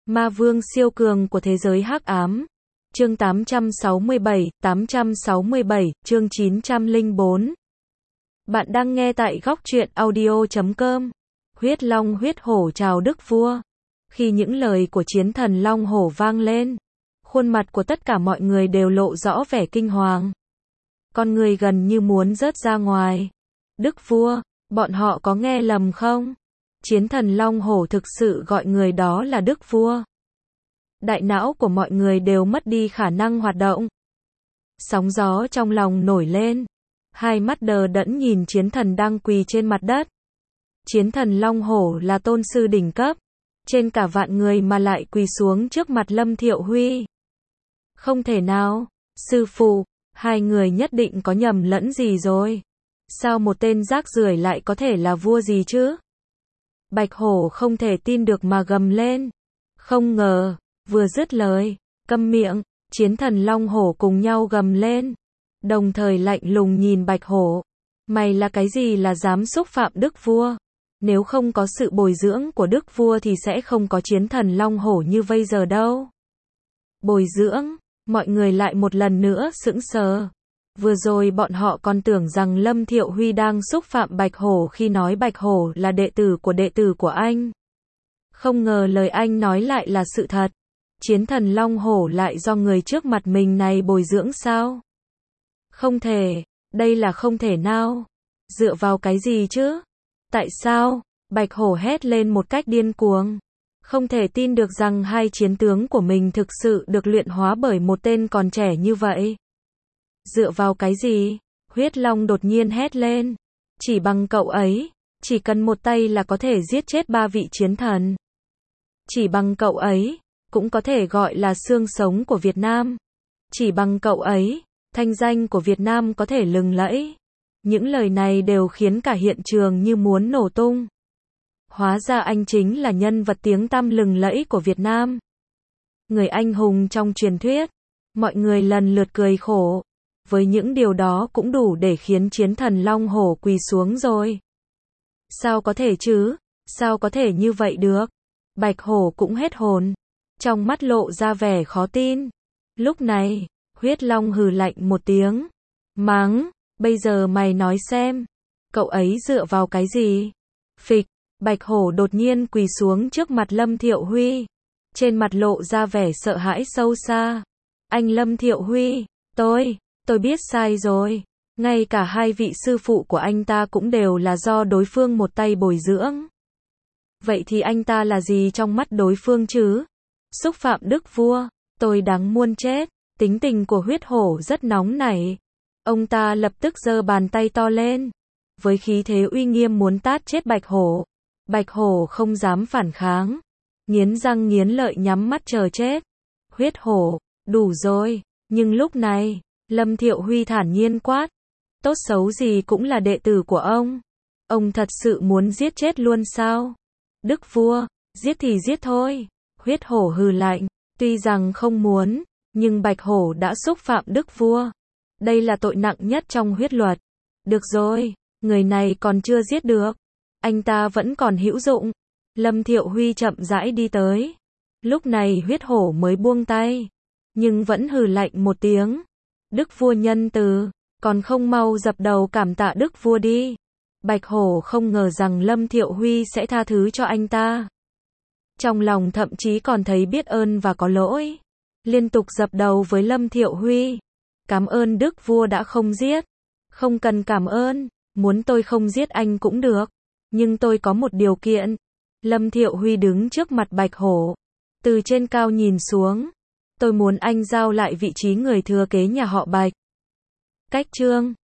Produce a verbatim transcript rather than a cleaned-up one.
Ma vương siêu cường của thế giới hắc ám. Chương tám trăm sáu mươi bảy, tám trăm sáu mươi bảy, chương chín trăm lẻ bốn. Bạn đang nghe tại góc truyện audio chấm com. Huyết Long huyết hổ chào Đức Vua. Khi những lời của chiến thần Long Hổ vang lên, khuôn mặt của tất cả mọi người đều lộ rõ vẻ kinh hoàng. Con người gần như muốn rớt ra ngoài. Đức Vua, bọn họ có nghe lầm không? Chiến thần Long Hổ thực sự gọi người đó là Đức Vua. Đại não của mọi người đều mất đi khả năng hoạt động. Sóng gió trong lòng nổi lên. Hai mắt đờ đẫn nhìn chiến thần đang quỳ trên mặt đất. Chiến thần Long Hổ là tôn sư đỉnh cấp. Trên cả vạn người mà lại quỳ xuống trước mặt Lâm Thiệu Huy. Không thể nào, sư phụ, hai người nhất định có nhầm lẫn gì rồi. Sao một tên rác rưởi lại có thể là vua gì chứ? Bạch Hổ không thể tin được mà gầm lên. Không ngờ, vừa dứt lời, câm miệng, chiến thần Long Hổ cùng nhau gầm lên. Đồng thời lạnh lùng nhìn Bạch Hổ. Mày là cái gì là dám xúc phạm Đức Vua? Nếu không có sự bồi dưỡng của Đức Vua thì sẽ không có chiến thần Long Hổ như bây giờ đâu. Bồi dưỡng, mọi người lại một lần nữa sững sờ. Vừa rồi bọn họ còn tưởng rằng Lâm Thiệu Huy đang xúc phạm Bạch Hổ khi nói Bạch Hổ là đệ tử của đệ tử của anh. Không ngờ lời anh nói lại là sự thật. Chiến thần Long Hổ lại do người trước mặt mình này bồi dưỡng sao? Không thể, đây là không thể nào. Dựa vào cái gì chứ? Tại sao? Bạch Hổ hét lên một cách điên cuồng. Không thể tin được rằng hai chiến tướng của mình thực sự được luyện hóa bởi một tên còn trẻ như vậy. Dựa vào cái gì? Huyết Long đột nhiên hét lên. Chỉ bằng cậu ấy, chỉ cần một tay là có thể giết chết ba vị chiến thần. Chỉ bằng cậu ấy, cũng có thể gọi là xương sống của Việt Nam. Chỉ bằng cậu ấy, thanh danh của Việt Nam có thể lừng lẫy. Những lời này đều khiến cả hiện trường như muốn nổ tung. Hóa ra anh chính là nhân vật tiếng tăm lừng lẫy của Việt Nam. Người anh hùng trong truyền thuyết. Mọi người lần lượt cười khổ. Với những điều đó cũng đủ để khiến chiến thần Long Hổ quỳ xuống rồi. Sao có thể chứ? Sao có thể như vậy được? Bạch Hổ cũng hết hồn. Trong mắt lộ ra vẻ khó tin. Lúc này, Huyết Long hừ lạnh một tiếng. Mắng, bây giờ mày nói xem. Cậu ấy dựa vào cái gì? Phịch, Bạch Hổ đột nhiên quỳ xuống trước mặt Lâm Thiệu Huy. Trên mặt lộ ra vẻ sợ hãi sâu xa. Anh Lâm Thiệu Huy, tôi, tôi biết sai rồi. Ngay cả hai vị sư phụ của anh ta cũng đều là do đối phương một tay bồi dưỡng. Vậy thì anh ta là gì trong mắt đối phương chứ? Xúc phạm Đức Vua, tôi đáng muôn chết. Tính tình của Huyết Hổ rất nóng nảy. Ông ta lập tức giơ bàn tay to lên. Với khí thế uy nghiêm muốn tát chết Bạch Hổ. Bạch Hổ không dám phản kháng. Nghiến răng nghiến lợi nhắm mắt chờ chết. Huyết Hổ, đủ rồi. Nhưng lúc này, Lâm Thiệu Huy thản nhiên quát. Tốt xấu gì cũng là đệ tử của ông. Ông thật sự muốn giết chết luôn sao? Đức Vua, giết thì giết thôi. Huyết Hổ hừ lạnh. Tuy rằng không muốn, nhưng Bạch Hổ đã xúc phạm Đức Vua. Đây là tội nặng nhất trong huyết luật. Được rồi, người này còn chưa giết được. Anh ta vẫn còn hữu dụng. Lâm Thiệu Huy chậm rãi đi tới. Lúc này Huyết Hổ mới buông tay. Nhưng vẫn hừ lạnh một tiếng. Đức Vua nhân từ, còn không mau dập đầu cảm tạ Đức Vua đi. Bạch Hổ không ngờ rằng Lâm Thiệu Huy sẽ tha thứ cho anh ta. Trong lòng thậm chí còn thấy biết ơn và có lỗi. Liên tục dập đầu với Lâm Thiệu Huy. Cảm ơn Đức Vua đã không giết. Không cần cảm ơn, muốn tôi không giết anh cũng được. Nhưng tôi có một điều kiện. Lâm Thiệu Huy đứng trước mặt Bạch Hổ. Từ trên cao nhìn xuống. Tôi muốn anh giao lại vị trí người thừa kế nhà họ Bạch. Cách chương